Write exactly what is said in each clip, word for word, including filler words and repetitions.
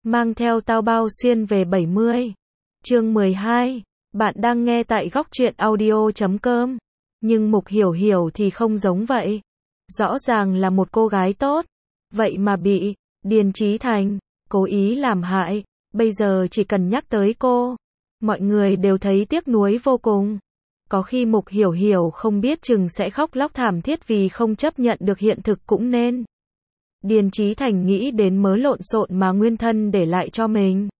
Mang theo tao bao xuyên về bảy mươi. Chương mười hai. Bạn đang nghe tại góc truyện audio chấm com. Nhưng Mục Hiểu Hiểu thì không giống vậy. Rõ ràng là một cô gái tốt, vậy mà bị Điền Chí Thành cố ý làm hại. Bây giờ chỉ cần nhắc tới cô, mọi người đều thấy tiếc nuối vô cùng. Có khi Mục Hiểu Hiểu không biết chừng sẽ khóc lóc thảm thiết vì không chấp nhận được hiện thực cũng nên. Điền Chí Thành nghĩ đến mớ lộn xộn mà nguyên thân để lại cho mình.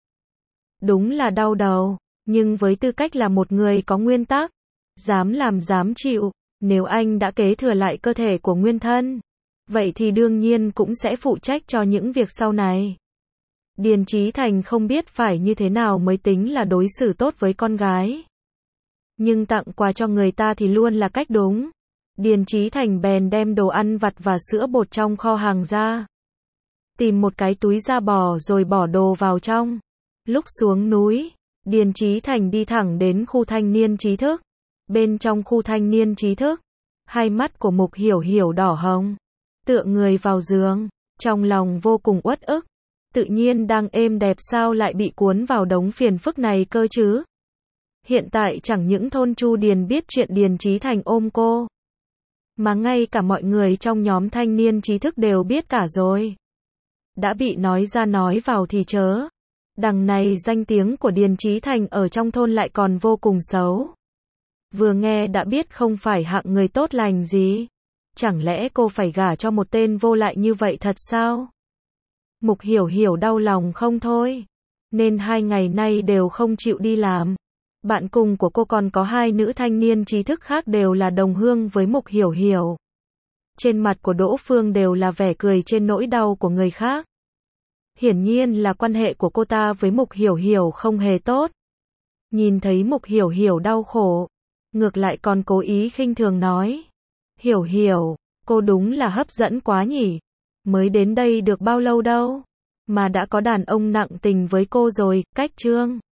Đúng là đau đầu, nhưng với tư cách là một người có nguyên tắc, dám làm dám chịu, nếu anh đã kế thừa lại cơ thể của nguyên thân, vậy thì đương nhiên cũng sẽ phụ trách cho những việc sau này. Điền Chí Thành không biết phải như thế nào mới tính là đối xử tốt với con gái. Nhưng tặng quà cho người ta thì luôn là cách đúng. Điền Chí Thành bèn đem đồ ăn vặt và sữa bột trong kho hàng ra. Tìm một cái túi da bò rồi bỏ đồ vào trong. Lúc xuống núi, Điền Chí Thành đi thẳng đến khu thanh niên trí thức. Bên trong khu thanh niên trí thức, hai mắt của Mục Hiểu Hiểu đỏ hồng, tựa người vào giường, trong lòng vô cùng uất ức. Tự nhiên đang êm đẹp sao lại bị cuốn vào đống phiền phức này cơ chứ? Hiện tại chẳng những thôn Chu Điền biết chuyện Điền Chí Thành ôm cô, mà ngay cả mọi người trong nhóm thanh niên trí thức đều biết cả rồi. Đã bị nói ra nói vào thì chớ. Đằng này danh tiếng của Điền Chí Thành ở trong thôn lại còn vô cùng xấu. Vừa nghe đã biết không phải hạng người tốt lành gì. Chẳng lẽ cô phải gả cho một tên vô lại như vậy thật sao? Mục Hiểu Hiểu đau lòng không thôi, nên hai ngày nay đều không chịu đi làm. Bạn cùng của cô còn có hai nữ thanh niên trí thức khác đều là đồng hương với Mục Hiểu Hiểu. Trên mặt của Đỗ Phương đều là vẻ cười trên nỗi đau của người khác. Hiển nhiên là quan hệ của cô ta với Mục Hiểu Hiểu không hề tốt. Nhìn thấy Mục Hiểu Hiểu đau khổ, ngược lại còn cố ý khinh thường nói: Hiểu Hiểu, cô đúng là hấp dẫn quá nhỉ. Mới đến đây được bao lâu đâu, mà đã có đàn ông nặng tình với cô rồi. Cách Trương